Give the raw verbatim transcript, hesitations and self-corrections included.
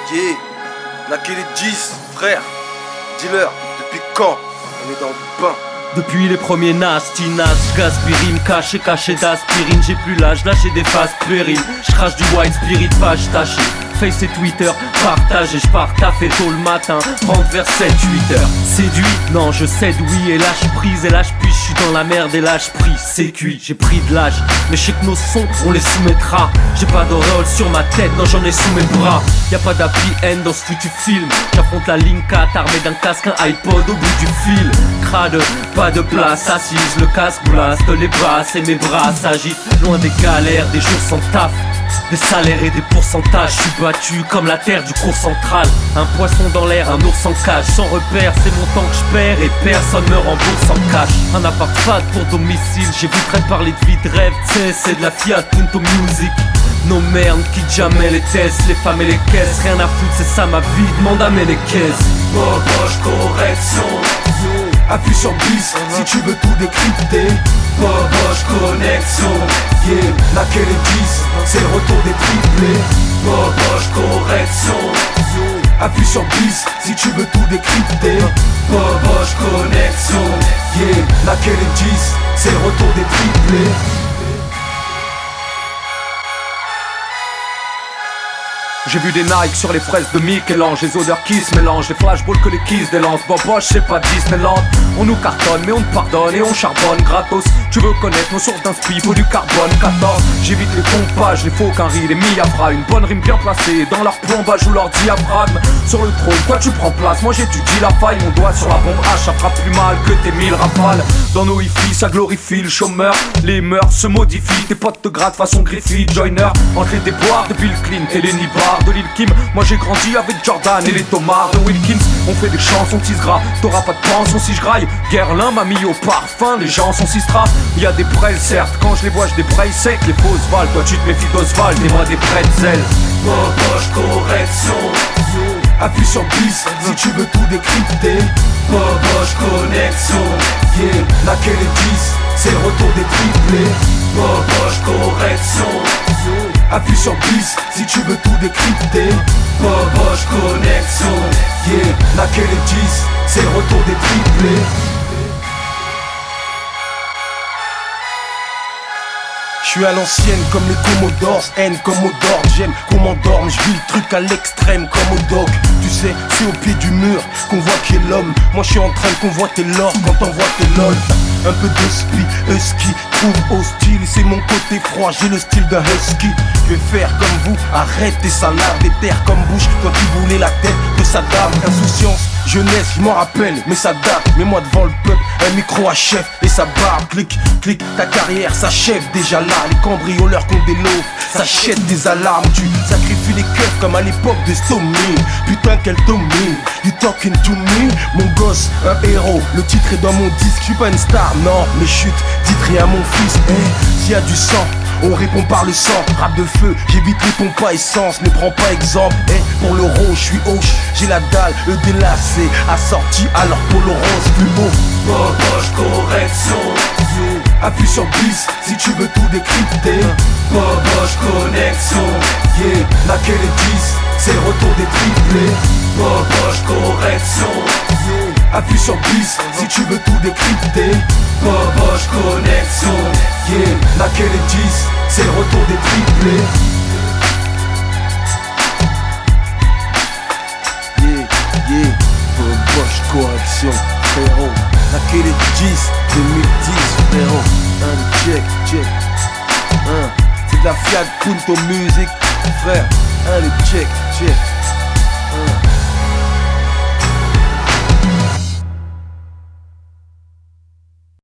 Yeah, n'a que les dix, frère. Dis-leur, depuis quand on est dans le bain? Depuis les premiers nasty, nas, gaspirine, caché, caché d'aspirine. J'ai plus l'âge, lâcher des phases puériles. J'crache du white spirit, page tachée. Face et Twitter, partage et j'pars taffer tôt le matin, rentre vers sept huit heures. Séduit, non je cède oui et lâche prise et lâche puis j'suis dans la merde et lâche prise. C'est cuit, j'ai pris de l'âge, mais je sais que nos sons on les soumettra. J'ai pas d'auréole sur ma tête, non j'en ai sous mes bras. Y'a pas d'appli N dans ce que tu filmes. J'affronte la ligne quatre armé d'un casque, un iPod au bout du fil. Crade, pas de place assise, le casque blaste les basses et mes bras s'agitent. Loin des galères, des jours sans taf, des salaires et des pourcentages. Je suis battu comme la terre du cours central. Un poisson dans l'air, un ours en cage. Sans repère, c'est mon temps que je perds et personne me rembourse en cash. Un appart fat pour domicile, j'éviterai de parler de vie de rêve. C'est, c'est de la Fiat Punto Music. Nos merdes quittent jamais les tests, les femmes et les caisses. Rien à foutre, c'est ça ma vie, demande à mes les caisses. Boboche correction, appuie sur bis si tu veux tout décrypter. Boboche connexion, yeah, n'a que les dix, c'est le retour des triplés. Boboche correction, appuie sur bis si tu veux tout décrypter. Boboche connexion, yeah, n'a que les dix, c'est le retour des triplés. J'ai vu des Nike sur les fraises de Michel-Ange, les odeurs qui se mélangent, les flashballs que les kisses délancent. Boboche c'est pas Disneyland, on nous cartonne mais on te pardonne et on charbonne gratos. Tu veux connaître nos sources d'inspi, faut du carbone quatorze. J'évite les pompages, les faux quinries, les miafras. Une bonne rime bien placée dans leur plombage ou leur diaphragme. Sur le trône, toi tu prends place, moi j'étudie la faille. Mon doigt sur la bombe H, ça frappe plus mal que tes mille rafales. Dans nos hi-fi, ça glorifie le chômeur. Les mœurs se modifient, tes potes te grattent façon Griffith Joyner. Entre les déboires de Bill Clinton et les nibards de Lil Kim, moi j'ai grandi avec Jordan et les tomards de Wilkins. On fait des chansons tisse gras, t'auras pas de pension si je graille. Guerlain m'a mis au parfum, les gens sont si strass. Y'a des prêles certes, quand je les vois je débraye sec. Les fausses balles, toi tu te méfies d'Oswald et moi des pretzels. Boboche correction, appuie sur bis si tu veux tout décrypter. Boboche connexion, yeah, n'a que les dix, c'est le retour des triplés. Boboche correction, appuie sur bis si tu veux tout décrypter. Boboche connexion, yeah, n'a que les dix, c'est le retour des triplés. Je suis à l'ancienne comme les Commodores, haine comme Odor, j'aime qu'on m'endorme, je vis le truc à l'extrême comme au doc. Tu sais, c'est au pied du mur qu'on voit qui est l'homme. Moi je suis en train de convoiter l'or quand t'envoies tes lol. Un peu de spi, husky, trouve hostile, c'est mon côté froid, j'ai le style d'un husky. Je vais faire comme vous, arrête tes salades, des terres comme Bush quand tu voulais la tête de Saddam. Insouciance, jeunesse, je m'en rappelle, mais ça date. Mets-moi devant le peuple, un micro à chef et sa barbe. Clic, clic, ta carrière s'achève déjà là. Les cambrioleurs qu'on déloge, s'achètent des alarmes. Tu sacrifies les keufs comme à l'époque de Stomy. Putain quel Tommy, you talking to me. Mon gosse, un héros, le titre est dans mon disque. Je suis pas une star, non, mais chute, dites rien à mon fils. Eh, s'il y a du sang, on répond par le sang. Rap de feu, j'évite les pompes à essence. Ne prends pas exemple, eh, pour l'euro, je suis hoche. J'ai la dalle, eux délacés, assorti à leur polo rose plus haut. Boboche correction, appuie sur bis si tu veux tout décrypter. Boboche connexion, yeah, n'a que les dix, c'est le retour des triplés. Boboche correction, appuie sur bis si tu veux tout décrypter. Boboche connexion, yeah, n'a que les dix, c'est le retour des triplés. Yeah, yeah, Boboche correction, frérot. N'a que les dix, deux mille dix, frérot. Un check, check. Un, c'est de la Fiat Punto Music, frère. Un, le check, check.